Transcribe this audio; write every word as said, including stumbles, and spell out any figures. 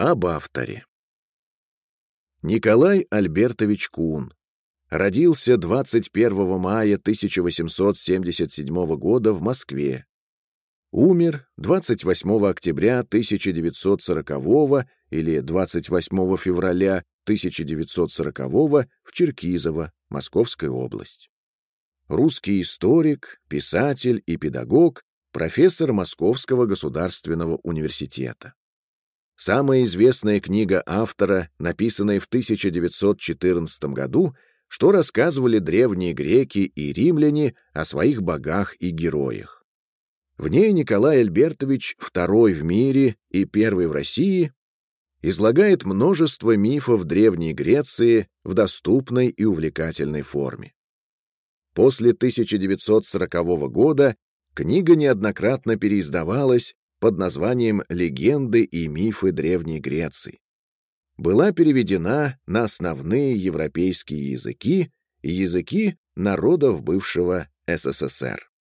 Об авторе. Николай Альбертович Кун родился двадцать первого мая тысяча восемьсот семьдесят седьмого года в Москве. Умер двадцать восьмого октября тысяча девятьсот сорокового или двадцать восьмого февраля тысяча девятьсот сорокового в Черкизово, Московская область. Русский историк, писатель и педагог, профессор Московского государственного университета. Самая известная книга автора, написанная в тысяча девятьсот четырнадцатом году, что рассказывали древние греки и римляне о своих богах и героях. В ней Николай Альбертович, второй в мире и первый в России, излагает множество мифов Древней Греции в доступной и увлекательной форме. После тысяча девятьсот сорокового года книга неоднократно переиздавалась под названием «Легенды и мифы Древней Греции». Была переведена на основные европейские языки и языки народов бывшего СССР.